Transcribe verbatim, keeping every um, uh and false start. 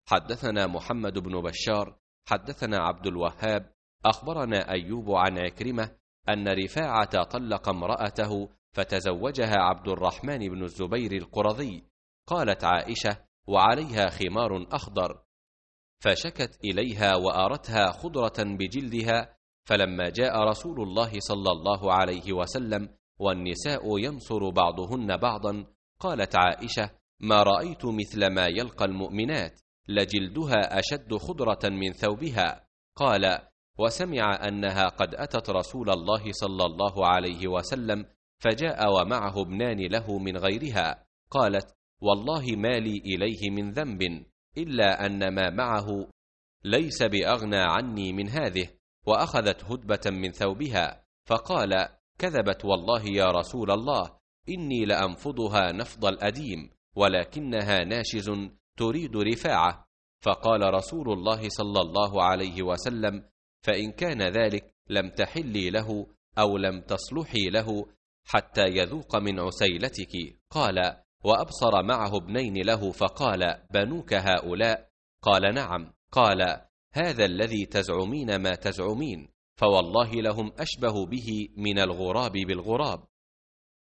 حدثنا محمد بن بشار حدثنا عبد الوهاب أخبرنا أيوب عن عكرمة أن رفاعة طلق امرأته فتزوجها عبد الرحمن بن الزبير القرظي. قالت عائشة: وعليها خمار أخضر، فشكت إليها وأرتها خضرة بجلدها، فلما جاء رسول الله صلى الله عليه وسلم والنساء ينصر بعضهن بعضا، قالت عائشة: ما رأيت مثل ما يلقى المؤمنات، لجلدها أشد خضرة من ثوبها. قال: وسمع أنها قد أتت رسول الله صلى الله عليه وسلم فجاء ومعه ابنان له من غيرها. قالت: والله ما لي إليه من ذنب إلا أن ما معه ليس بأغنى عني من هذه، وأخذت هدبة من ثوبها. فقال: كذبت والله يا رسول الله، إني لأنفضها نفض الأديم، ولكنها ناشز تريد رفاعة. فقال رسول الله صلى الله عليه وسلم: فإن كان ذلك لم تحلي له أو لم تصلحي له حتى يذوق من عسيلتك. قال: وأبصر معه ابنين له، فقال: بنوك هؤلاء؟ قال: نعم. قال: هذا الذي تزعمين ما تزعمين، فوالله لهم أشبه به من الغراب بالغراب.